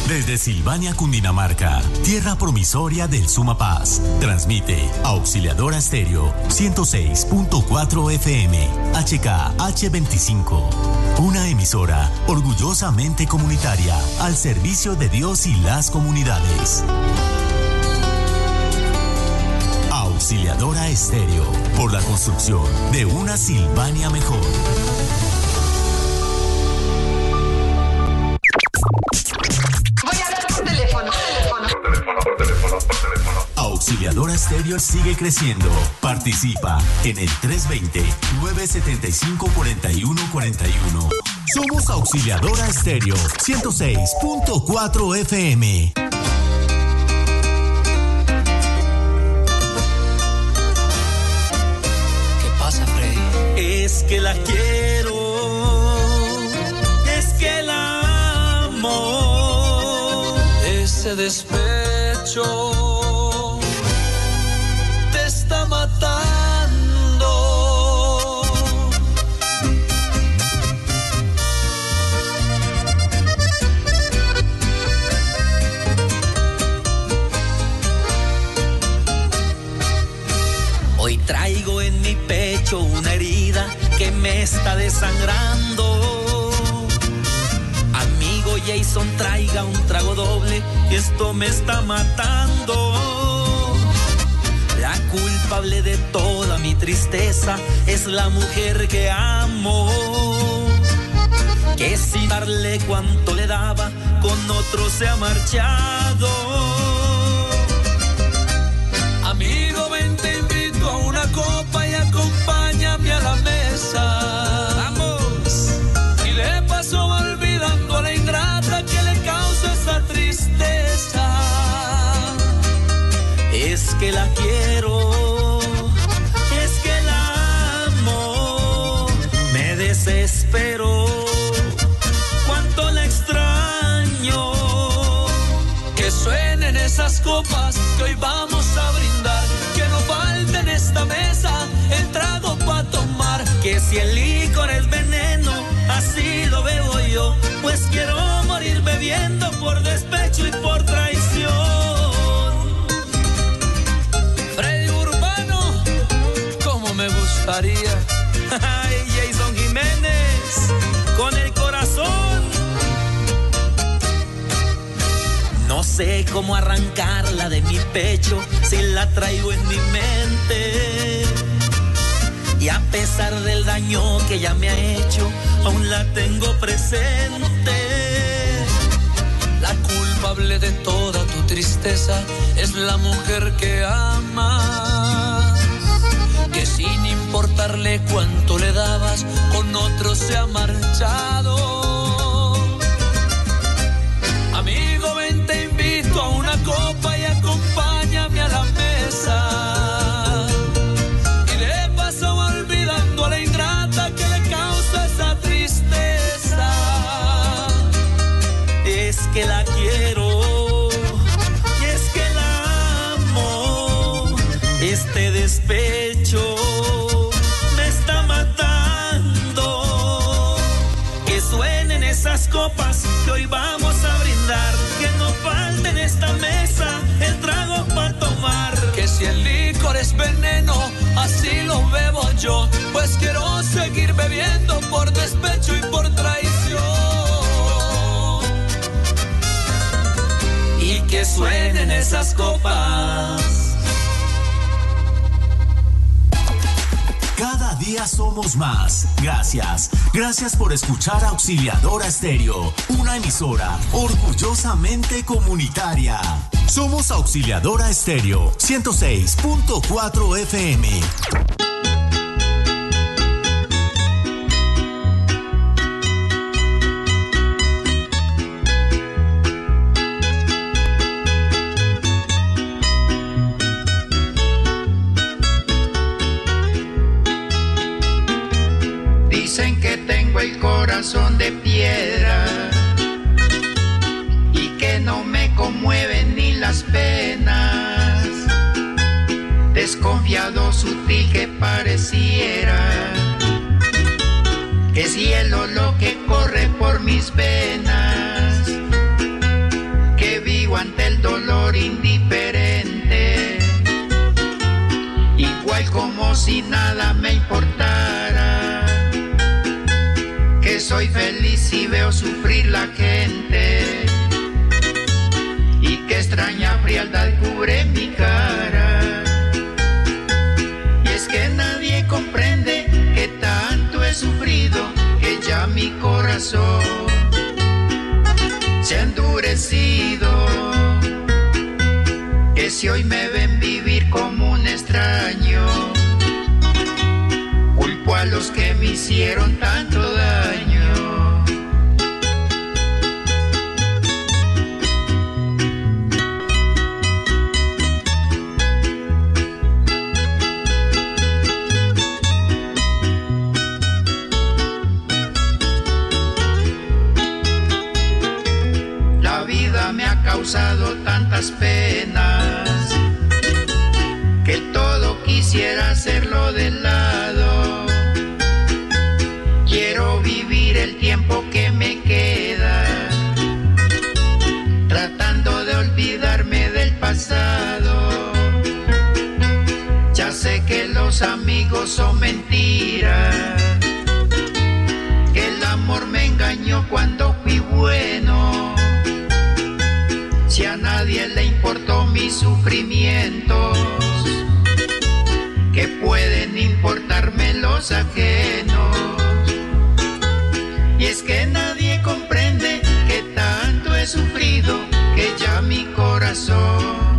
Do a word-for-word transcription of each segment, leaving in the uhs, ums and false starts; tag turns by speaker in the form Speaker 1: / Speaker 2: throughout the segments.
Speaker 1: Desde Silvania, Cundinamarca, tierra promisoria del Sumapaz, transmite Auxiliadora Estéreo ciento seis punto cuatro F M, H K H veinticinco. Una emisora orgullosamente comunitaria al servicio de Dios y las comunidades. Auxiliadora Estéreo, por la construcción de una Silvania mejor.
Speaker 2: Voy a hablar por teléfono.
Speaker 3: Por teléfono, por teléfono, por teléfono.
Speaker 1: Auxiliadora Estéreo sigue creciendo. Participa en el tres dos cero, nueve siete cinco, cuatro uno cuatro uno. Somos Auxiliadora Estéreo ciento seis punto cuatro F M.
Speaker 4: Es que la quiero, es que la amo, ese despecho te está matando. Hoy traigo en mi pecho una herida que me está desangrando. Amigo Jason, traiga un trago doble, esto me está matando. La culpable de toda mi tristeza es la mujer que amo, que sin darle cuanto le daba, con otro se ha marchado. Amigo, ven, te invito a una copa y acompáñame a la mesa. Vamos. Y de paso olvidando a la ingrata que le causa esa tristeza. Es que la quiero, es que la amo, me desespero, cuánto la extraño. Que suenen esas copas que hoy vamos a brindar, que no falte en esta mesa el trago pa' tomar. Que si el licor es veneno, así lo bebo yo, pues quiero morir bebiendo por despecho y por traición. Freddy Urbano, cómo me gustaría. Ay, Jason Jiménez, con el corazón. No sé cómo arrancarla de mi pecho si la traigo en mi mente. Y a pesar del daño que ya me ha hecho, aún la tengo presente. La culpable de toda tu tristeza es la mujer que amas, que sin importarle cuánto le dabas, con otro se ha marchado. Amigo, ven, te invito a una copa y acompáñame a la mesa. Y de paso olvidando a la ingrata que le causa esa tristeza. Es que la quiero y es que la amo. Este despecho me está matando. Que suenen esas copas que hoy vamos a brindar, que no falte en esta mesa el trago para tomar. Que si el licor es veneno, así lo bebo yo, pues quiero seguir bebiendo por despecho y por traición. Y que suenen esas copas.
Speaker 1: Cada día somos más. Gracias. Gracias por escuchar Auxiliadora Estéreo, una emisora orgullosamente comunitaria. Somos Auxiliadora Estéreo ciento seis punto cuatro F M.
Speaker 5: Dicen que tengo el corazón de piedra y que no me conmueven ni las penas. Desconfiado, sutil que pareciera, es hielo lo que corre por mis venas. sufrir la gente y qué extraña frialdad cubre mi cara. Y es que nadie comprende que tanto he sufrido que ya mi corazón se ha endurecido. Que si hoy me ven vivir como un extraño, culpo a los que me hicieron tanto daño. La vida me ha causado tantas penas que todo quisiera hacerlo de lado. Quiero vivir el tiempo que me queda, tratando de olvidarme del pasado. Ya sé que los amigos son mentiras, que el amor me engañó cuando fui bueno. Si a nadie le importó mis sufrimientos, que pueden importarme los ajenos. Y es que nadie comprende que tanto he sufrido que ya mi corazón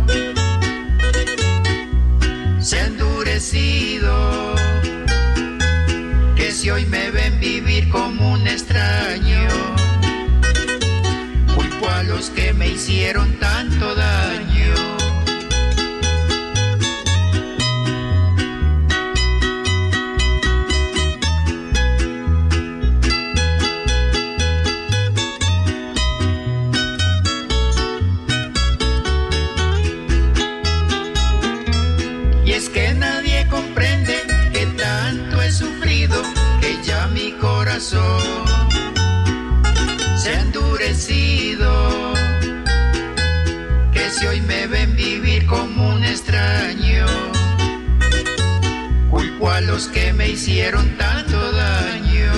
Speaker 5: se ha endurecido. Que si hoy me ven vivir como un extraño, culpo a los que me hicieron tanto daño. Y es que nadie comprende que tanto he sufrido que ya mi corazón se ha endurecido. Que si hoy me ven vivir como un extraño, culpo a los que me hicieron tanto daño.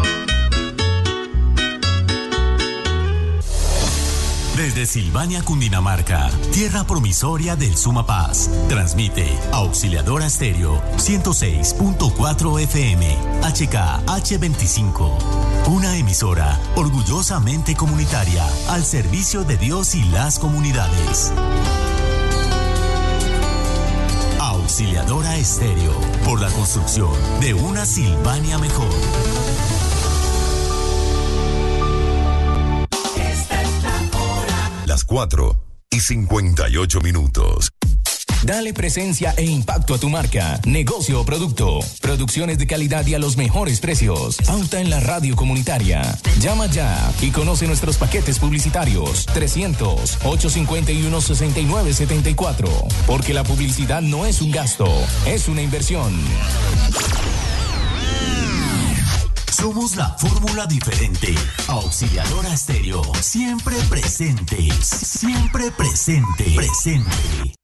Speaker 1: Desde Silvania, Cundinamarca, tierra promisoria del Sumapaz, transmite Auxiliadora Estéreo ciento seis punto cuatro F M, H K H veinticinco. Una emisora orgullosamente comunitaria al servicio de Dios y las comunidades. Auxiliadora Estéreo, por la construcción de una Silvania mejor.
Speaker 6: Las cuatro y cincuenta y ocho minutos.
Speaker 7: Dale presencia e impacto a tu marca, negocio o producto. Producciones de calidad y a los mejores precios. Pauta en la radio comunitaria. Llama ya y conoce nuestros paquetes publicitarios. trescientos, ochocientos cincuenta y uno, sesenta y nueve setenta y cuatro. Porque la publicidad no es un gasto, es una inversión.
Speaker 1: Somos la fórmula diferente. Auxiliadora Estéreo, siempre presente. Siempre presente. Presente.